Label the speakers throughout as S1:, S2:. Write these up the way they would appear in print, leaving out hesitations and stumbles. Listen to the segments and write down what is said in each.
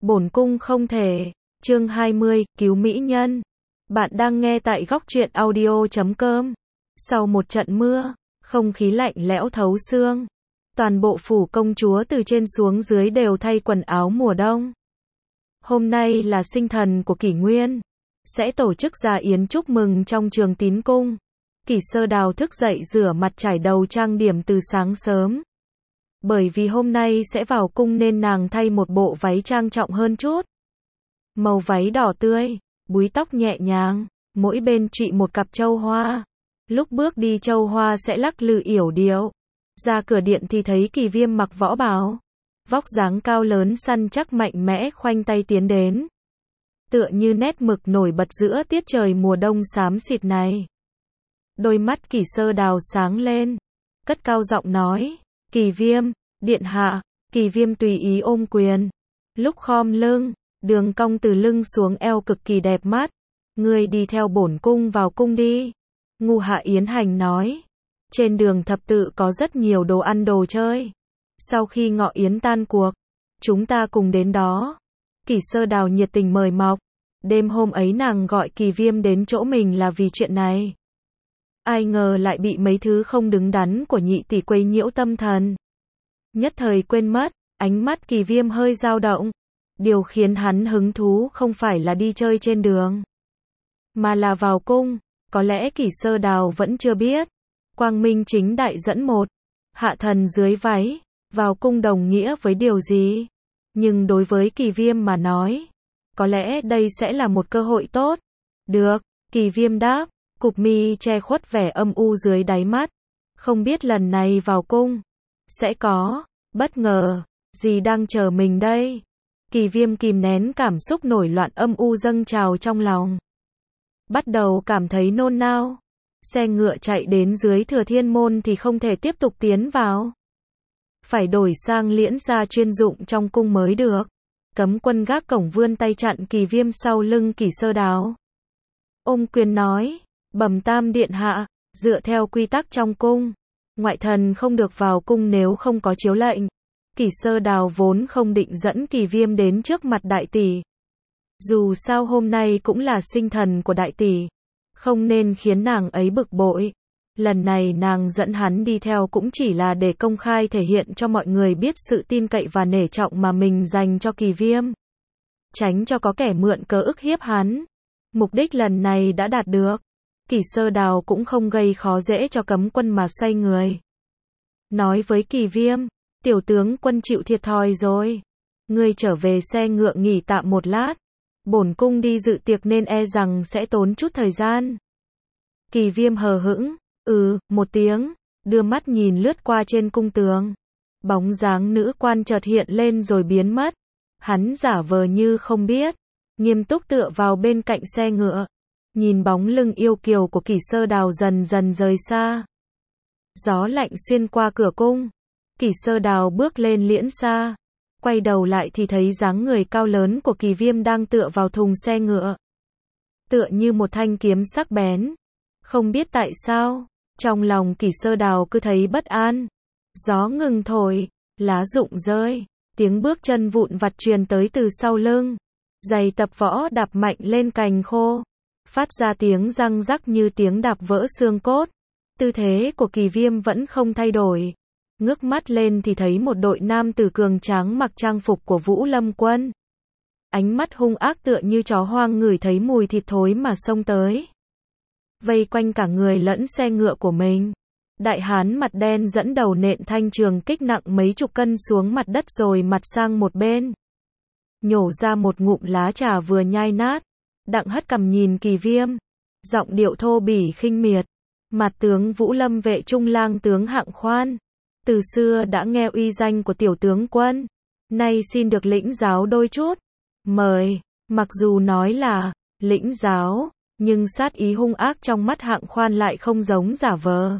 S1: Bổn cung không thể. Chương 20, cứu mỹ nhân. Bạn đang nghe tại góc truyện audio.com. Sau một trận mưa, không khí lạnh lẽo thấu xương. Toàn bộ phủ công chúa từ trên xuống dưới đều thay quần áo mùa đông. Hôm nay là sinh thần của kỷ nguyên. Sẽ tổ chức gia yến chúc mừng trong Trường Tín Cung. Kỷ Sơ Đào thức dậy rửa mặt trải đầu trang điểm từ sáng sớm. Bởi vì hôm nay sẽ vào cung nên nàng thay một bộ váy trang trọng hơn chút. Màu váy đỏ tươi, búi tóc nhẹ nhàng, mỗi bên trụy một cặp châu hoa. Lúc bước đi châu hoa sẽ lắc lư yểu điệu. Ra cửa điện thì thấy Kỳ Viêm mặc võ bào. Vóc dáng cao lớn săn chắc mạnh mẽ khoanh tay tiến đến. Tựa như nét mực nổi bật giữa tiết trời mùa đông xám xịt này. Đôi mắt Kỷ Sơ Đào sáng lên. Cất cao giọng nói. Kỳ Viêm, điện hạ. Kỳ Viêm tùy ý ôm quyền. Lúc khom lưng, đường cong từ lưng xuống eo cực kỳ đẹp mắt. Ngươi đi theo bổn cung vào cung đi. Ngu Hạ Yến Hành nói. Trên đường thập tự có rất nhiều đồ ăn đồ chơi. Sau khi ngọ yến tan cuộc, chúng ta cùng đến đó. Kỷ Sơ Đào nhiệt tình mời mọc. Đêm hôm ấy nàng gọi Kỳ Viêm đến chỗ mình là vì chuyện này. Ai ngờ lại bị mấy thứ không đứng đắn của nhị tỷ quấy nhiễu tâm thần. Nhất thời quên mất, ánh mắt Kỳ Viêm hơi dao động. Điều khiến hắn hứng thú không phải là đi chơi trên đường, mà là vào cung. Có lẽ Kỷ Sơ Đào vẫn chưa biết. Quang minh chính đại dẫn một hạ thần dưới váy, vào cung đồng nghĩa với điều gì. Nhưng đối với Kỳ Viêm mà nói, có lẽ đây sẽ là một cơ hội tốt. Được, Kỳ Viêm đáp, cụp mi che khuất vẻ âm u dưới đáy mắt. Không biết lần này vào cung, sẽ có bất ngờ gì đang chờ mình đây. Kỳ Viêm kìm nén cảm xúc nổi loạn âm u dâng trào trong lòng. Bắt đầu cảm thấy nôn nao. Xe ngựa chạy đến dưới Thừa Thiên Môn thì không thể tiếp tục tiến vào. Phải đổi sang liễn gia chuyên dụng trong cung mới được. Cấm quân gác cổng vươn tay chặn Kỳ Viêm sau lưng Kỷ Sơ Đào. Ôm quyền nói, bẩm tam điện hạ, dựa theo quy tắc trong cung, ngoại thần không được vào cung nếu không có chiếu lệnh. Kỷ Sơ Đào vốn không định dẫn Kỳ Viêm đến trước mặt đại tỷ. Dù sao hôm nay cũng là sinh thần của đại tỷ, không nên khiến nàng ấy bực bội. Lần này nàng dẫn hắn đi theo cũng chỉ là để công khai thể hiện cho mọi người biết sự tin cậy và nể trọng mà mình dành cho Kỳ Viêm. Tránh cho có kẻ mượn cớ ức hiếp hắn. Mục đích lần này đã đạt được. Kỷ Sơ Đào cũng không gây khó dễ cho cấm quân mà xoay người. Nói với Kỳ Viêm, tiểu tướng quân chịu thiệt thòi rồi. Ngươi trở về xe ngựa nghỉ tạm một lát. Bổn cung đi dự tiệc nên e rằng sẽ tốn chút thời gian. Kỳ Viêm hờ hững, một tiếng, đưa mắt nhìn lướt qua trên cung tường. Bóng dáng nữ quan chợt hiện lên rồi biến mất. Hắn giả vờ như không biết, nghiêm túc tựa vào bên cạnh xe ngựa. Nhìn bóng lưng yêu kiều của Kỷ Sơ Đào dần dần rời xa. Gió lạnh xuyên qua cửa cung. Kỷ Sơ Đào bước lên liễn xa. Quay đầu lại thì thấy dáng người cao lớn của Kỳ Viêm đang tựa vào thùng xe ngựa. Tựa như một thanh kiếm sắc bén. Không biết tại sao, trong lòng Kỷ Sơ Đào cứ thấy bất an. Gió ngừng thổi, lá rụng rơi, tiếng bước chân vụn vặt truyền tới từ sau lưng. Giày tập võ đạp mạnh lên cành khô, phát ra tiếng răng rắc như tiếng đạp vỡ xương cốt. Tư thế của Kỳ Viêm vẫn không thay đổi. Ngước mắt lên thì thấy một đội nam tử cường tráng mặc trang phục của Vũ Lâm quân. Ánh mắt hung ác tựa như chó hoang ngửi thấy mùi thịt thối mà xông tới. Vây quanh cả người lẫn xe ngựa của mình. Đại hán mặt đen dẫn đầu nện thanh trường kích nặng mấy chục cân xuống mặt đất rồi mặt sang một bên. Nhổ ra một ngụm lá trà vừa nhai nát. Đặng hất cằm nhìn Kỳ Viêm. Giọng điệu thô bỉ khinh miệt. Mặt tướng Vũ Lâm vệ trung lang tướng Hạng Khoan. Từ xưa đã nghe uy danh của tiểu tướng quân. Nay xin được lĩnh giáo đôi chút. Mời. Mặc dù nói là lĩnh giáo, nhưng sát ý hung ác trong mắt Hạng Khoan lại không giống giả vờ.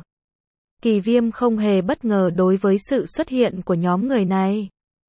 S1: Kỳ Viêm không hề bất ngờ đối với sự xuất hiện của nhóm người này.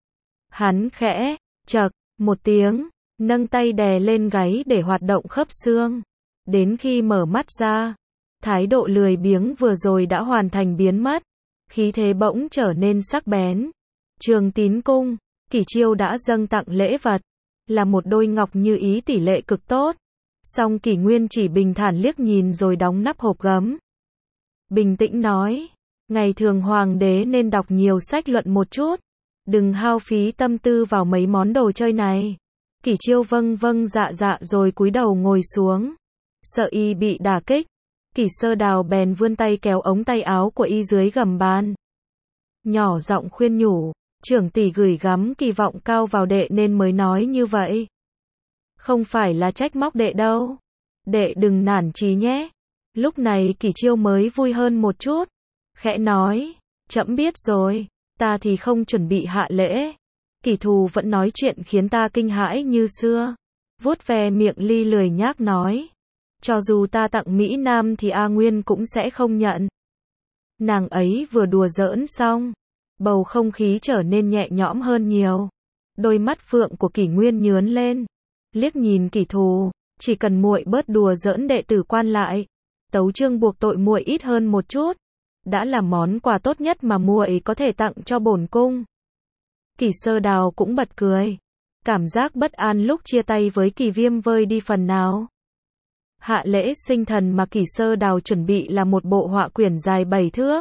S1: Hắn khẽ chậc một tiếng, nâng tay đè lên gáy để hoạt động khớp xương. Đến khi mở mắt ra, thái độ lười biếng vừa rồi đã hoàn thành biến mất. Khí thế bỗng trở nên sắc bén. Trường Tín Cung, Kỷ Chiêu đã dâng tặng lễ vật. là một đôi ngọc như ý tỷ lệ cực tốt. Song Kỷ Nguyên chỉ bình thản liếc nhìn rồi đóng nắp hộp gấm. Bình tĩnh nói, ngày thường hoàng đế nên đọc nhiều sách luận một chút, đừng hao phí tâm tư vào mấy món đồ chơi này. Kỷ Chiêu vâng vâng dạ dạ rồi cúi đầu ngồi xuống. Sợ y bị đả kích, Kỷ Sơ Đào bèn vươn tay kéo ống tay áo của y dưới gầm bàn. Nhỏ giọng khuyên nhủ, trưởng tỷ gửi gắm kỳ vọng cao vào đệ nên mới nói như vậy. Không phải là trách móc đệ đâu. Đệ đừng nản chí nhé. Lúc này Kỷ Chiêu mới vui hơn một chút. Khẽ nói, trẫm biết rồi, ta thì không chuẩn bị hạ lễ. Kỷ Thù vẫn nói chuyện khiến ta kinh hãi như xưa. Vuốt ve miệng Ly lười nhác nói, cho dù ta tặng Mỹ Nam thì A Nguyên cũng sẽ không nhận. Nàng ấy vừa đùa giỡn xong, bầu không khí trở nên nhẹ nhõm hơn nhiều. Đôi mắt phượng của Kỷ Nguyên nhướn lên, liếc nhìn Kỷ Thù, chỉ cần muội bớt đùa giỡn đệ tử quan lại, tấu chương buộc tội muội ít hơn một chút, đã là món quà tốt nhất mà muội có thể tặng cho bổn cung. Kỷ Sơ Đào cũng bật cười, cảm giác bất an lúc chia tay với Kỷ Viêm vơi đi phần nào. Hạ lễ sinh thần mà Kỷ Sơ Đào chuẩn bị là một bộ họa quyển dài 7 thước,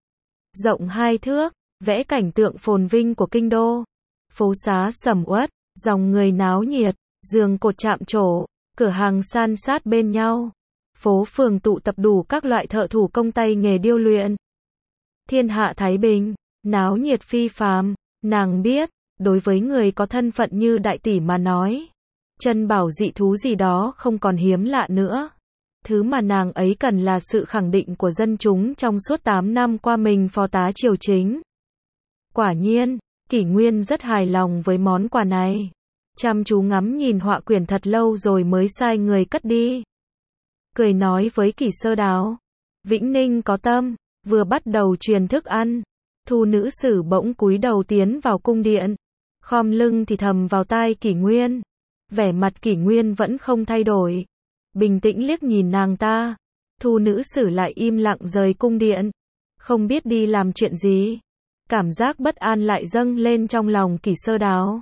S1: rộng 2 thước, vẽ cảnh tượng phồn vinh của kinh đô. Phố xá sầm uất, dòng người náo nhiệt, giường cột chạm trổ, cửa hàng san sát bên nhau. Phố phường tụ tập đủ các loại thợ thủ công tay nghề điêu luyện. Thiên hạ thái bình, náo nhiệt phi phàm. Nàng biết, đối với người có thân phận như đại tỷ mà nói, chân bảo dị thú gì đó không còn hiếm lạ nữa. Thứ mà nàng ấy cần là sự khẳng định của dân chúng trong suốt 8 năm qua mình phó tá triều chính. Quả nhiên, Kỷ Nguyên rất hài lòng với món quà này. Chăm chú ngắm nhìn họa quyển thật lâu rồi mới sai người cất đi. Cười nói với Kỷ Sơ Đào, Vĩnh Ninh có tâm, vừa bắt đầu truyền thức ăn. Thu nữ sử bỗng cúi đầu tiến vào cung điện, khom lưng thì thầm vào tai Kỷ Nguyên. Vẻ mặt Kỷ Nguyên vẫn không thay đổi, bình tĩnh liếc nhìn nàng ta. Thu nữ sử lại im lặng rời cung điện, không biết đi làm chuyện gì. Cảm giác bất an lại dâng lên trong lòng Kỷ Sơ Đào.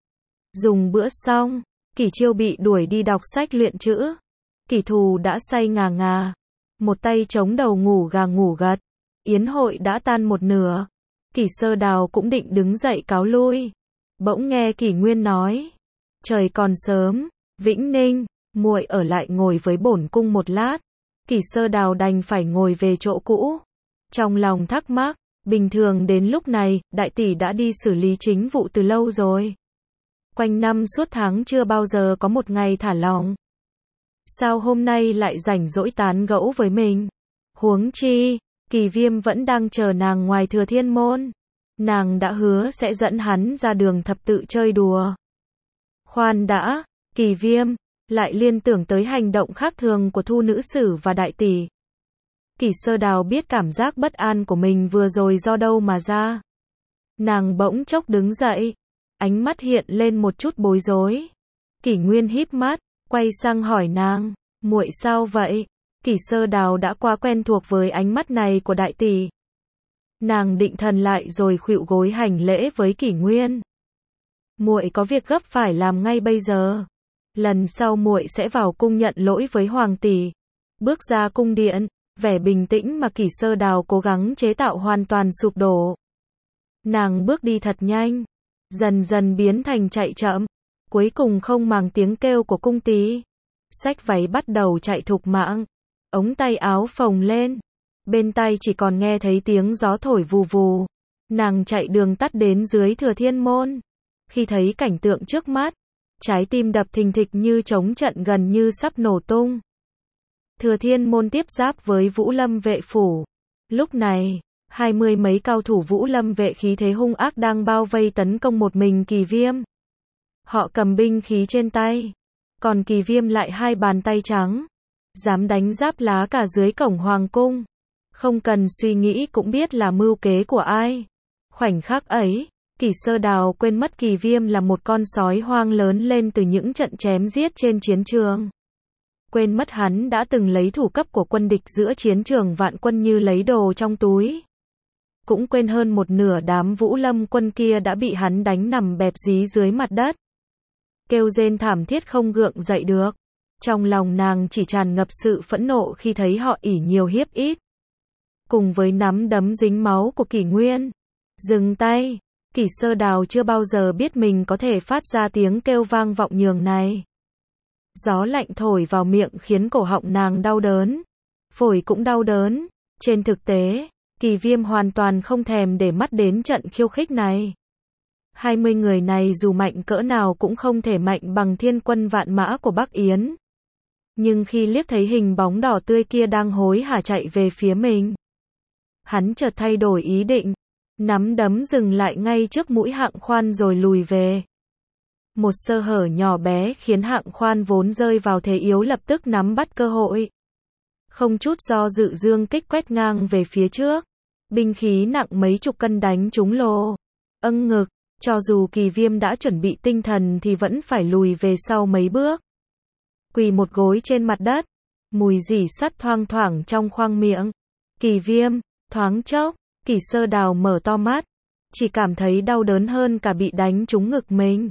S1: Dùng bữa xong, Kỷ Chiêu bị đuổi đi đọc sách luyện chữ. Kỷ Thù đã say ngà ngà, một tay chống đầu ngủ gà ngủ gật. Yến hội đã tan một nửa, Kỷ Sơ Đào cũng định đứng dậy cáo lui. Bỗng nghe Kỷ Nguyên nói, trời còn sớm, Vĩnh Ninh, muội ở lại ngồi với bổn cung một lát. Kỷ Sơ Đào đành phải ngồi về chỗ cũ. Trong lòng thắc mắc, bình thường đến lúc này, đại tỷ đã đi xử lý chính vụ từ lâu rồi. Quanh năm suốt tháng chưa bao giờ có một ngày thả lỏng. Sao hôm nay lại rảnh rỗi tán gẫu với mình? Huống chi, Kỷ Viêm vẫn đang chờ nàng ngoài Thừa Thiên Môn. Nàng đã hứa sẽ dẫn hắn ra đường thập tự chơi đùa. Khoan đã, Kỷ Viêm lại liên tưởng tới hành động khác thường của Thu nữ sử và đại tỷ. Kỷ Sơ Đào biết cảm giác bất an của mình vừa rồi do đâu mà ra. Nàng bỗng chốc đứng dậy, ánh mắt hiện lên một chút bối rối. Kỷ Nguyên híp mắt, quay sang hỏi nàng, muội sao vậy? Kỷ Sơ Đào đã quá quen thuộc với ánh mắt này của đại tỷ. Nàng định thần lại rồi khuỵu gối hành lễ với Kỷ Nguyên. Muội có việc gấp phải làm ngay bây giờ. Lần sau muội sẽ vào cung nhận lỗi với hoàng tỷ. Bước ra cung điện, vẻ bình tĩnh mà Kỷ Sơ Đào cố gắng chế tạo hoàn toàn sụp đổ. Nàng bước đi thật nhanh, dần dần biến thành chạy chậm, cuối cùng không màng tiếng kêu của cung tí. Xách váy bắt đầu chạy thục mạng, ống tay áo phồng lên, bên tai chỉ còn nghe thấy tiếng gió thổi vù vù. Nàng chạy đường tắt đến dưới Thừa Thiên Môn. Khi thấy cảnh tượng trước mắt, trái tim đập thình thịch như trống trận gần như sắp nổ tung. Thừa Thiên Môn tiếp giáp với Vũ Lâm vệ phủ. Lúc này, 20 mấy cao thủ Vũ Lâm vệ khí thế hung ác đang bao vây tấn công một mình Kỷ Viêm. Họ cầm binh khí trên tay, còn Kỷ Viêm lại hai bàn tay trắng, dám đánh giáp lá cả dưới cổng hoàng cung. Không cần suy nghĩ cũng biết là mưu kế của ai. Khoảnh khắc ấy, Kỷ Sơ Đào quên mất Kỷ Viêm là một con sói hoang lớn lên từ những trận chém giết trên chiến trường. Quên mất hắn đã từng lấy thủ cấp của quân địch giữa chiến trường vạn quân như lấy đồ trong túi. Cũng quên hơn một nửa đám Vũ Lâm quân kia đã bị hắn đánh nằm bẹp dí dưới mặt đất. kêu rên thảm thiết không gượng dậy được. Trong lòng nàng chỉ tràn ngập sự phẫn nộ khi thấy họ ỷ nhiều hiếp ít. Cùng với nắm đấm dính máu của Kỷ Nguyên. Dừng tay, Kỷ Sơ Đào chưa bao giờ biết mình có thể phát ra tiếng kêu vang vọng nhường này. Gió lạnh thổi vào miệng khiến cổ họng nàng đau đớn. Phổi cũng đau đớn. Trên thực tế, Kỳ Viêm hoàn toàn không thèm để mắt đến trận khiêu khích này. 20 người này dù mạnh cỡ nào cũng không thể mạnh bằng thiên quân vạn mã của Bắc Yến. Nhưng khi liếc thấy hình bóng đỏ tươi kia đang hối hả chạy về phía mình, hắn chợt thay đổi ý định, nắm đấm dừng lại ngay trước mũi Hạng Khoan rồi lùi về. Một sơ hở nhỏ bé khiến Hạng Khoan vốn rơi vào thế yếu lập tức nắm bắt cơ hội. Không chút do dự dương kích quét ngang về phía trước. Binh khí nặng mấy chục cân đánh trúng lồ ngực. Cho dù Kỳ Viêm đã chuẩn bị tinh thần thì vẫn phải lùi về sau mấy bước. Quỳ một gối trên mặt đất. Mùi rỉ sắt thoang thoảng trong khoang miệng. Kỳ Viêm, thoáng chốc, Kỷ Sơ Đào mở to mắt. Chỉ cảm thấy đau đớn hơn cả bị đánh trúng ngực mình.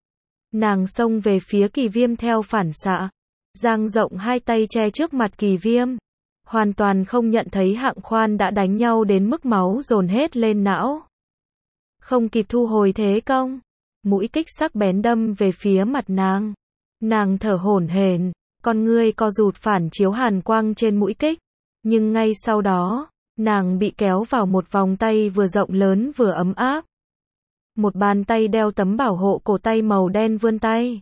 S1: Nàng xông về phía Kỳ Viêm theo phản xạ. Dang rộng hai tay che trước mặt Kỳ Viêm. Hoàn toàn không nhận thấy Hạng Khoan đã đánh nhau đến mức máu dồn hết lên não. Không kịp thu hồi thế công. Mũi kích sắc bén đâm về phía mặt nàng. Nàng thở hổn hển, con ngươi co rụt phản chiếu hàn quang trên mũi kích. Nhưng ngay sau đó, nàng bị kéo vào một vòng tay vừa rộng lớn vừa ấm áp. Một bàn tay đeo tấm bảo hộ cổ tay màu đen vươn tay.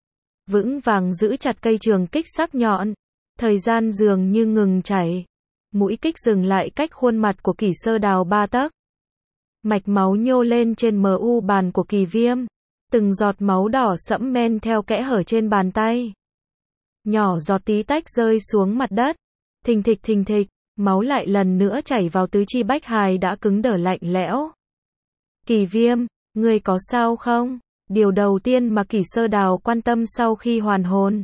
S1: Vững vàng giữ chặt cây trường kích sắc nhọn. Thời gian dường như ngừng chảy. Mũi kích dừng lại cách khuôn mặt của Kỷ Sơ Đào 3 tấc. Mạch máu nhô lên trên mu bàn của Kỳ Viêm. Từng giọt máu đỏ sẫm men theo kẽ hở trên bàn tay. Nhỏ giọt tí tách rơi xuống mặt đất. Thình thịch, máu lại lần nữa chảy vào tứ chi bách hài đã cứng đờ lạnh lẽo. Kỳ Viêm, ngươi có sao không? Điều đầu tiên mà Kỷ Sơ Đào quan tâm sau khi hoàn hồn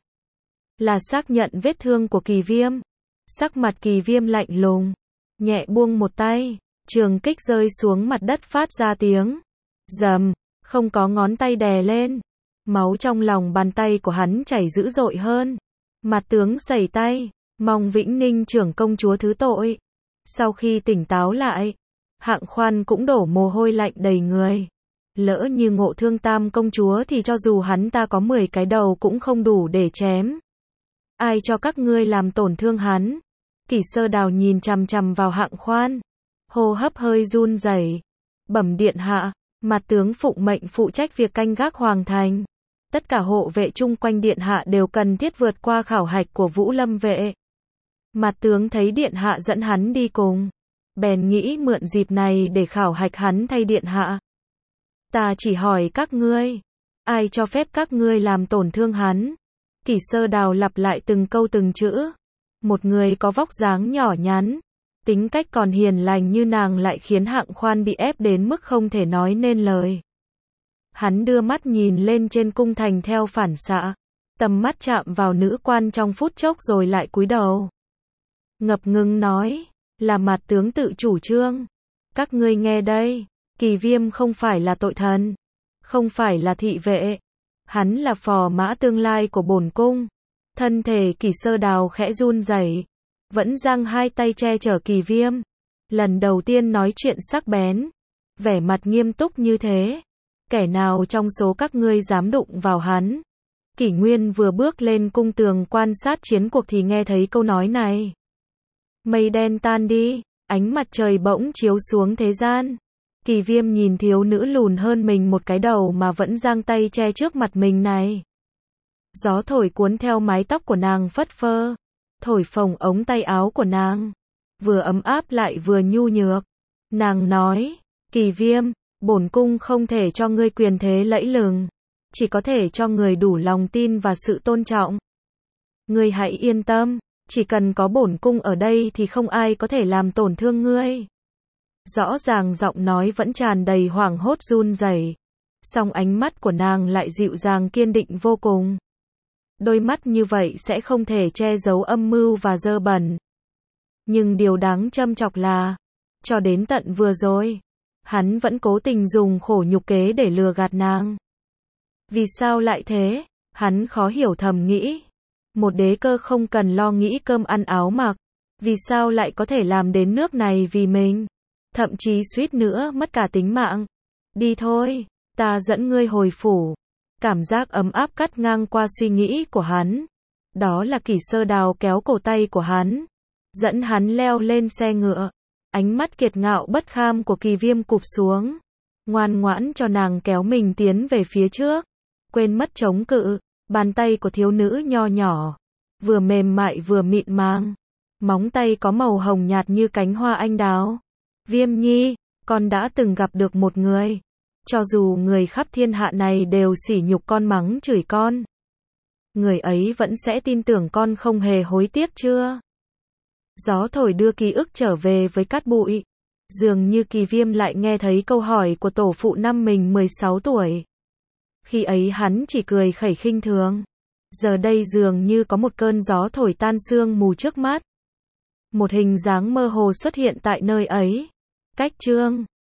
S1: là xác nhận vết thương của Kỳ Viêm. Sắc mặt Kỳ Viêm lạnh lùng, nhẹ buông một tay, trường kích rơi xuống mặt đất phát ra tiếng rầm, không có ngón tay đè lên. Máu trong lòng bàn tay của hắn chảy dữ dội hơn. Mặt tướng sẩy tay, mong Vĩnh Ninh trưởng công chúa thứ tội. Sau khi tỉnh táo lại, Hạng Khoan cũng đổ mồ hôi lạnh đầy người. Lỡ như ngộ thương Tam công chúa thì cho dù hắn ta có 10 cái đầu cũng không đủ để chém. Ai cho các ngươi làm tổn thương hắn? Kỷ Sơ Đào nhìn chằm chằm vào Hạng Khoan, hô hấp hơi run rẩy. Bẩm điện hạ, mặt tướng phụng mệnh phụ trách việc canh gác hoàng thành. Tất cả hộ vệ chung quanh điện hạ đều cần thiết vượt qua khảo hạch của Vũ Lâm vệ. Mặt tướng thấy điện hạ dẫn hắn đi cùng, bèn nghĩ mượn dịp này để khảo hạch hắn thay điện hạ. Ta chỉ hỏi các ngươi, ai cho phép các ngươi làm tổn thương hắn? Kỷ Sơ Đào lặp lại từng câu từng chữ. Một người có vóc dáng nhỏ nhắn, tính cách còn hiền lành như nàng lại khiến Hạng Khoan bị ép đến mức không thể nói nên lời. Hắn đưa mắt nhìn lên trên cung thành theo phản xạ, tầm mắt chạm vào nữ quan trong phút chốc rồi lại cúi đầu. Ngập ngừng nói, là mặt tướng tự chủ trương. Các ngươi nghe đây, Kỳ Viêm không phải là tội thần, không phải là thị vệ. Hắn là phò mã tương lai của bổn cung. Thân thể Kỷ Sơ Đào khẽ run rẩy, vẫn giang hai tay che chở Kỳ Viêm. Lần đầu tiên nói chuyện sắc bén, vẻ mặt nghiêm túc như thế. Kẻ nào trong số các ngươi dám đụng vào hắn? Kỷ Nguyên vừa bước lên cung tường quan sát chiến cuộc thì nghe thấy câu nói này. Mây đen tan đi, ánh mặt trời bỗng chiếu xuống thế gian. Kỳ Viêm nhìn thiếu nữ lùn hơn mình một cái đầu mà vẫn giang tay che trước mặt mình này. Gió thổi cuốn theo mái tóc của nàng phất phơ, thổi phồng ống tay áo của nàng, vừa ấm áp lại vừa nhu nhược. Nàng nói, Kỳ Viêm, bổn cung không thể cho ngươi quyền thế lẫy lừng, chỉ có thể cho người đủ lòng tin và sự tôn trọng. Ngươi hãy yên tâm, chỉ cần có bổn cung ở đây thì không ai có thể làm tổn thương ngươi. Rõ ràng giọng nói vẫn tràn đầy hoảng hốt run rẩy, song ánh mắt của nàng lại dịu dàng kiên định vô cùng. Đôi mắt như vậy sẽ không thể che giấu âm mưu và dơ bẩn. Nhưng điều đáng châm chọc là, cho đến tận vừa rồi, hắn vẫn cố tình dùng khổ nhục kế để lừa gạt nàng. Vì sao lại thế? Hắn khó hiểu thầm nghĩ. Một đế cơ không cần lo nghĩ cơm ăn áo mặc. Vì sao lại có thể làm đến nước này vì mình? Thậm chí suýt nữa mất cả tính mạng. Đi thôi, ta dẫn ngươi hồi phủ. Cảm giác ấm áp cắt ngang qua suy nghĩ của hắn. Đó là Kỷ Sơ Đào kéo cổ tay của hắn, dẫn hắn leo lên xe ngựa. Ánh mắt kiệt ngạo bất kham của Kỳ Viêm cụp xuống, ngoan ngoãn cho nàng kéo mình tiến về phía trước, quên mất chống cự. Bàn tay của thiếu nữ nho nhỏ, vừa mềm mại vừa mịn màng, móng tay có màu hồng nhạt như cánh hoa anh đào. Viêm nhi, con đã từng gặp được một người, cho dù người khắp thiên hạ này đều sỉ nhục con, mắng chửi con, người ấy vẫn sẽ tin tưởng con không hề hối tiếc chưa? Gió thổi đưa ký ức trở về với cát bụi. Dường như Kỳ Viêm lại nghe thấy câu hỏi của tổ phụ năm mình 16 tuổi. Khi ấy hắn chỉ cười khẩy khinh thường. Giờ đây dường như có một cơn gió thổi tan sương mù trước mắt. Một hình dáng mơ hồ xuất hiện tại nơi ấy. Cách chương